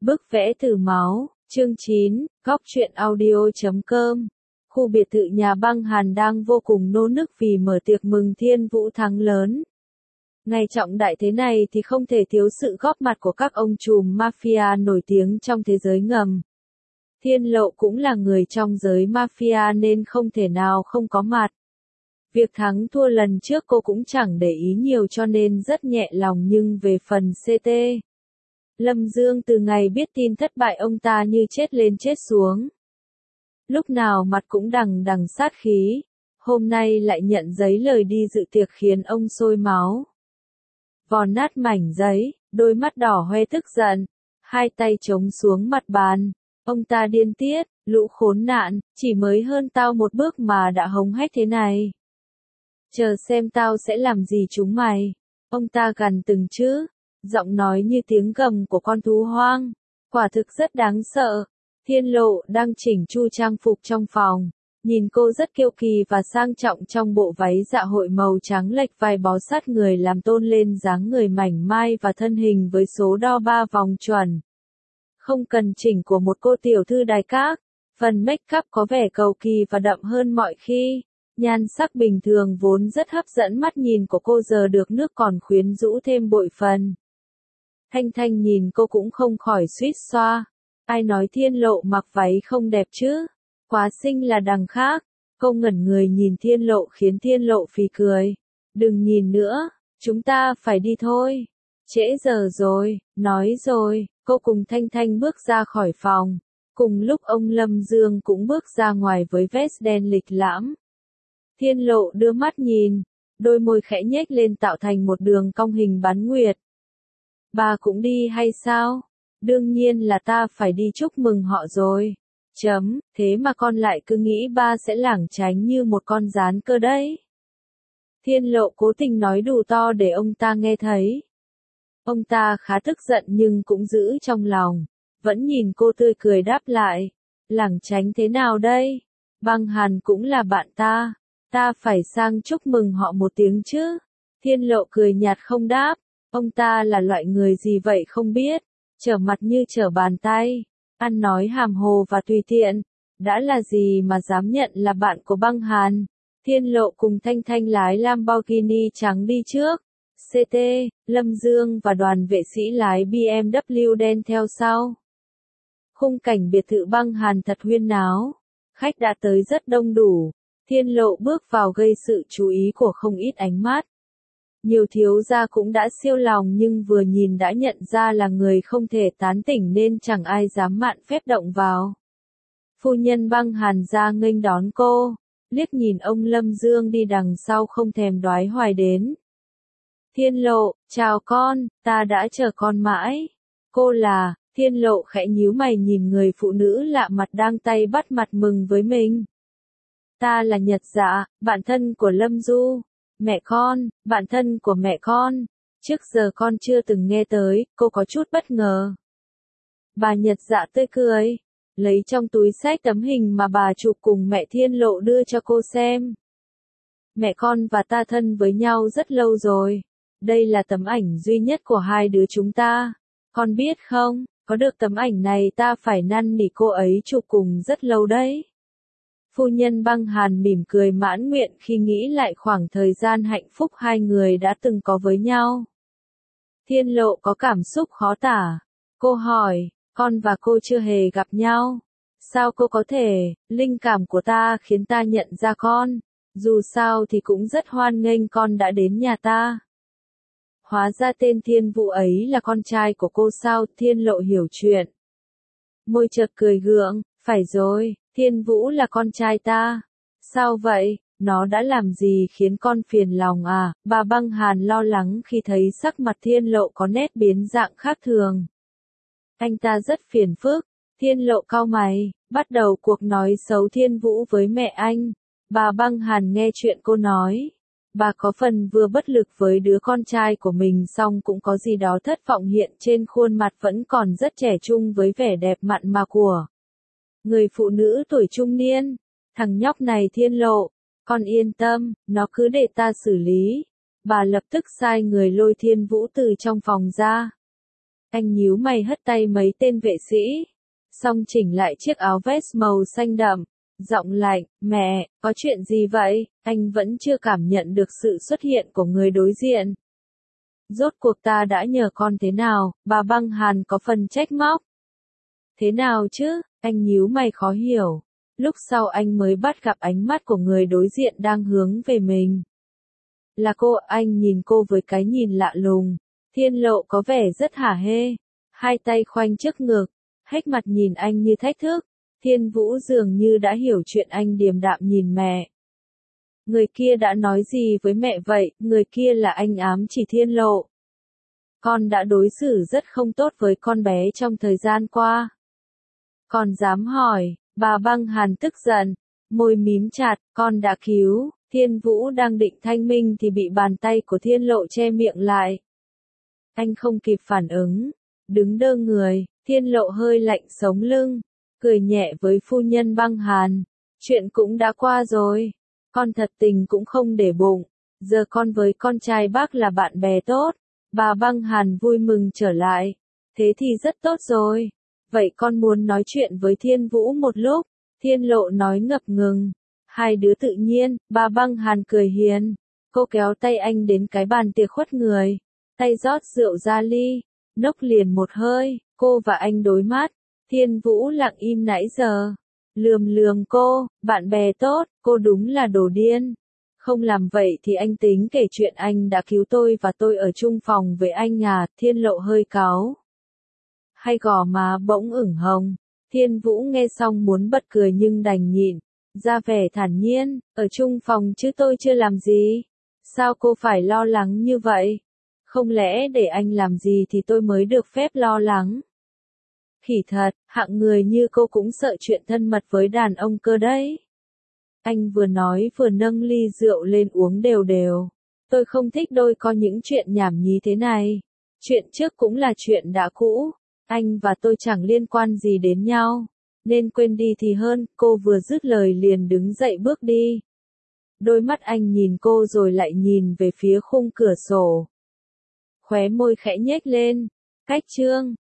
Bức vẽ từ máu, chương 9, góc truyện audio.com. Khu biệt thự nhà băng Hàn đang vô cùng nô nức vì mở tiệc mừng Thiên Vũ thắng lớn. Ngày trọng đại thế này thì không thể thiếu sự góp mặt của các ông trùm mafia nổi tiếng trong thế giới ngầm. Thiên Lộ cũng là người trong giới mafia nên không thể nào không có mặt. Việc thắng thua lần trước cô cũng chẳng để ý nhiều cho nên rất nhẹ lòng, nhưng về phần CT, Lâm Dương từ ngày biết tin thất bại ông ta như chết lên chết xuống. Lúc nào mặt cũng đằng đằng sát khí, hôm nay lại nhận giấy lời đi dự tiệc khiến ông sôi máu. Vò nát mảnh giấy, đôi mắt đỏ hoe tức giận, hai tay chống xuống mặt bàn. Ông ta điên tiết, lũ khốn nạn, chỉ mới hơn tao một bước mà đã hống hách thế này. Chờ xem tao sẽ làm gì chúng mày. Ông ta gằn từng chữ, giọng nói như tiếng gầm của con thú hoang. Quả thực rất đáng sợ. Thiên Lộ đang chỉnh chu trang phục trong phòng. Nhìn cô rất kiêu kỳ và sang trọng trong bộ váy dạ hội màu trắng lệch vai bó sát người làm tôn lên dáng người mảnh mai và thân hình với số đo 3 vòng chuẩn. Không cần chỉnh của một cô tiểu thư đài các, phần make up có vẻ cầu kỳ và đậm hơn mọi khi. Nhan sắc bình thường vốn rất hấp dẫn mắt nhìn của cô giờ được nước còn khuyến rũ thêm bội phần. Thanh Thanh nhìn cô cũng không khỏi suýt xoa. Ai nói Thiên Lộ mặc váy không đẹp chứ? Quá xinh là đằng khác. Cô ngẩn người nhìn Thiên Lộ khiến Thiên Lộ phì cười. Đừng nhìn nữa, chúng ta phải đi thôi. Trễ giờ rồi, nói rồi, cô cùng Thanh Thanh bước ra khỏi phòng. Cùng lúc ông Lâm Dương cũng bước ra ngoài với vest đen lịch lãm. Thiên Lộ đưa mắt nhìn, đôi môi khẽ nhếch lên tạo thành một đường cong hình bán nguyệt. Bà cũng đi hay sao? Đương nhiên là ta phải đi chúc mừng họ rồi. Thế mà con lại cứ nghĩ ba sẽ lảng tránh như một con gián cơ đấy. Thiên Lộ cố tình nói đủ to để ông ta nghe thấy. Ông ta khá tức giận nhưng cũng giữ trong lòng, vẫn nhìn cô tươi cười đáp lại. Lảng tránh thế nào đây? Băng Hàn cũng là bạn ta. Ta phải sang chúc mừng họ một tiếng chứ. Thiên Lộ cười nhạt không đáp. Ông ta là loại người gì vậy không biết. Trở mặt như trở bàn tay. Ăn nói hàm hồ và tùy tiện. Đã là gì mà dám nhận là bạn của băng Hàn. Thiên Lộ cùng Thanh Thanh lái Lamborghini trắng đi trước. CT, Lâm Dương và đoàn vệ sĩ lái BMW đen theo sau. Khung cảnh biệt thự băng Hàn thật huyên náo. Khách đã tới rất đông đủ. Thiên Lộ bước vào gây sự chú ý của không ít ánh mắt. Nhiều thiếu gia cũng đã siêu lòng nhưng vừa nhìn đã nhận ra là người không thể tán tỉnh nên chẳng ai dám mạn phép động vào. Phu nhân băng Hàn ra nghênh đón cô, liếc nhìn ông Lâm Dương đi đằng sau không thèm đoái hoài đến. Thiên Lộ, chào con, ta đã chờ con mãi. Cô là, Thiên Lộ khẽ nhíu mày nhìn người phụ nữ lạ mặt đang tay bắt mặt mừng với mình. Ta là Nhật Dạ, bạn thân của Lâm Du. Mẹ con, bạn thân của mẹ con. Trước giờ con chưa từng nghe tới, cô có chút bất ngờ. Bà Nhật Dạ tươi cười, lấy trong túi xách tấm hình mà bà chụp cùng mẹ Thiên Lộ đưa cho cô xem. Mẹ con và ta thân với nhau rất lâu rồi. Đây là tấm ảnh duy nhất của hai đứa chúng ta. Con biết không, có được tấm ảnh này ta phải năn nỉ cô ấy chụp cùng rất lâu đấy. Phu nhân băng Hàn mỉm cười mãn nguyện khi nghĩ lại khoảng thời gian hạnh phúc hai người đã từng có với nhau. Thiên Lộ có cảm xúc khó tả. Cô hỏi, con và cô chưa hề gặp nhau. Sao cô có thể, linh cảm của ta khiến ta nhận ra con. Dù sao thì cũng rất hoan nghênh con đã đến nhà ta. Hóa ra tên Thiên Vũ ấy là con trai của cô sao? Thiên Lộ hiểu chuyện. Môi chợt cười gượng, phải rồi. Thiên Vũ là con trai ta. Sao vậy, nó đã làm gì khiến con phiền lòng à? Bà băng Hàn lo lắng khi thấy sắc mặt Thiên Lộ có nét biến dạng khác thường. Anh ta rất phiền phức. Thiên Lộ cau mày, bắt đầu cuộc nói xấu Thiên Vũ với mẹ anh. Bà băng Hàn nghe chuyện cô nói. Bà có phần vừa bất lực với đứa con trai của mình song cũng có gì đó thất vọng hiện trên khuôn mặt vẫn còn rất trẻ trung với vẻ đẹp mặn mà của người phụ nữ tuổi trung niên. Thằng nhóc này Thiên Lộ, con yên tâm, nó cứ để ta xử lý. Bà lập tức sai người lôi Thiên Vũ từ trong phòng ra. Anh nhíu mày hất tay mấy tên vệ sĩ, xong chỉnh lại chiếc áo vest màu xanh đậm, giọng lạnh, mẹ, có chuyện gì vậy? Anh vẫn chưa cảm nhận được sự xuất hiện của người đối diện. Rốt cuộc ta đã nhờ con thế nào? Bà Băng Hàn có phần trách móc. Thế nào chứ? Anh nhíu mày khó hiểu. Lúc sau anh mới bắt gặp ánh mắt của người đối diện đang hướng về mình. Là cô, anh nhìn cô với cái nhìn lạ lùng. Thiên Lộ có vẻ rất hả hê. Hai tay khoanh trước ngực, hếch mặt nhìn anh như thách thức. Thiên Vũ dường như đã hiểu chuyện anh điềm đạm nhìn mẹ. Người kia đã nói gì với mẹ vậy? Người kia là anh ám chỉ Thiên Lộ. Con đã đối xử rất không tốt với con bé trong thời gian qua. Con dám hỏi, bà Băng Hàn tức giận, môi mím chặt, con đã cứu. Thiên Vũ đang định thanh minh thì bị bàn tay của Thiên Lộ che miệng lại. Anh không kịp phản ứng, đứng đơ người. Thiên Lộ hơi lạnh sống lưng, cười nhẹ với phu nhân Băng Hàn. Chuyện cũng đã qua rồi, con thật tình cũng không để bụng. Giờ con với con trai bác là bạn bè tốt. Bà Băng Hàn vui mừng trở lại. Thế thì rất tốt rồi. Vậy con muốn nói chuyện với Thiên Vũ một lúc. Thiên Lộ nói ngập ngừng. Hai đứa tự nhiên. Bà Băng Hàn cười hiền. Cô kéo tay anh đến cái bàn tiệc khuất người. Tay rót rượu ra ly. Nốc liền một hơi. Cô và anh đối mắt. Thiên Vũ lặng im nãy giờ. Lườm lườm cô. Bạn bè tốt. Cô đúng là đồ điên. Không làm vậy thì anh tính kể chuyện anh đã cứu tôi và tôi ở chung phòng với anh à? Thiên Lộ hơi cáu. Hay gò má bỗng ửng hồng. Thiên Vũ nghe xong muốn bật cười nhưng đành nhịn. Ra vẻ thản nhiên, ở chung phòng chứ tôi chưa làm gì. Sao cô phải lo lắng như vậy? Không lẽ để anh làm gì thì tôi mới được phép lo lắng? Khỉ thật, hạng người như cô cũng sợ chuyện thân mật với đàn ông cơ đấy. Anh vừa nói vừa nâng ly rượu lên uống đều đều. Tôi không thích đôi co những chuyện nhảm nhí thế này. Chuyện trước cũng là chuyện đã cũ. Anh và tôi chẳng liên quan gì đến nhau. Nên quên đi thì hơn. Cô vừa dứt lời liền đứng dậy bước đi. Đôi mắt anh nhìn cô rồi lại nhìn về phía khung cửa sổ. Khóe môi khẽ nhếch lên. Cách chương